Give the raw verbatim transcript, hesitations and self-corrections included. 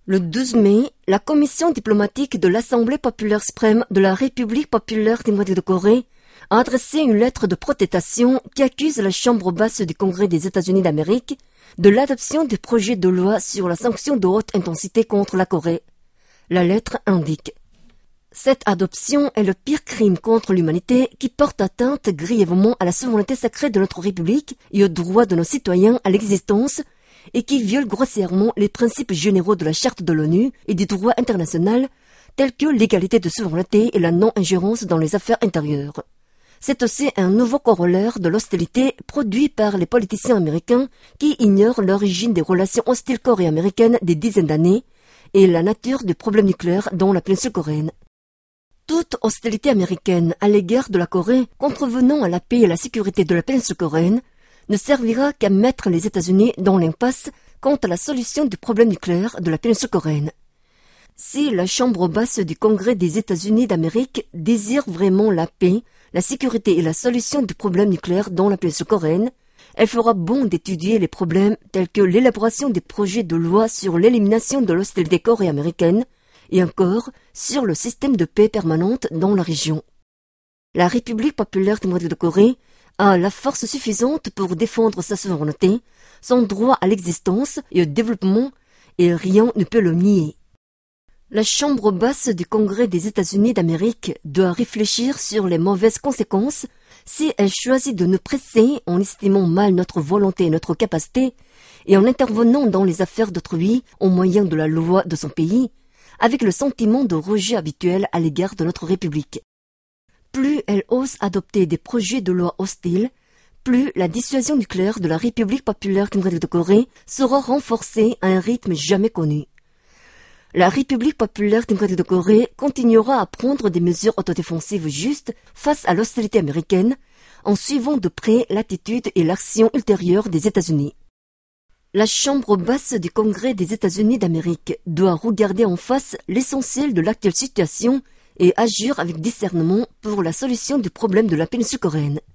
Le douze mai, la commission diplomatique de l'Assemblée populaire suprême de la République populaire démocratique de Corée a adressé une lettre de protestation qui accuse la Chambre basse du Congrès des États-Unis d'Amérique de l'adoption du projet de loi sur la sanction de haute intensité contre la Corée. La lettre indique: cette adoption est le pire crime contre l'humanité qui porte atteinte grièvement à la souveraineté sacrée de notre République et au droit de nos citoyens à l'existence et qui viole grossièrement les principes généraux de la Charte de l'ONU et du droit international tels que l'égalité de souveraineté et la non-ingérence dans les affaires intérieures. C'est aussi un nouveau corollaire de l'hostilité produit par les politiciens américains qui ignorent l'origine des relations hostiles coréo-américaines des dizaines d'années et la nature du problème nucléaire dans la péninsule coréenne. Toute hostilité américaine à l'égard de la Corée contrevenant à la paix et la sécurité de la péninsule coréenne ne servira qu'à mettre les États-Unis dans l'impasse quant à la solution du problème nucléaire de la péninsule coréenne. Si la Chambre basse du Congrès des États-Unis d'Amérique désire vraiment la paix, la sécurité et la solution du problème nucléaire dans la péninsule coréenne, elle fera bon d'étudier les problèmes tels que l'élaboration des projets de loi sur l'élimination de l'hostilité coréo-américaine et encore sur le système de paix permanente dans la région. La République populaire démocratique de Corée a la force suffisante pour défendre sa souveraineté, son droit à l'existence et au développement, et rien ne peut le nier. La Chambre basse du Congrès des États-Unis d'Amérique doit réfléchir sur les mauvaises conséquences si elle choisit de nous presser en estimant mal notre volonté et notre capacité et en intervenant dans les affaires d'autrui au moyen de la loi de son pays, avec le sentiment de rejet habituel à l'égard de notre République. Plus elle ose adopter des projets de loi hostiles, plus la dissuasion nucléaire de la République populaire démocratique de Corée sera renforcée à un rythme jamais connu. La République populaire démocratique de Corée continuera à prendre des mesures autodéfensives justes face à l'hostilité américaine, en suivant de près l'attitude et l'action ultérieure des États-Unis. La Chambre basse du Congrès des États-Unis d'Amérique doit regarder en face l'essentiel de l'actuelle situation et agir avec discernement pour la solution du problème de la péninsule coréenne.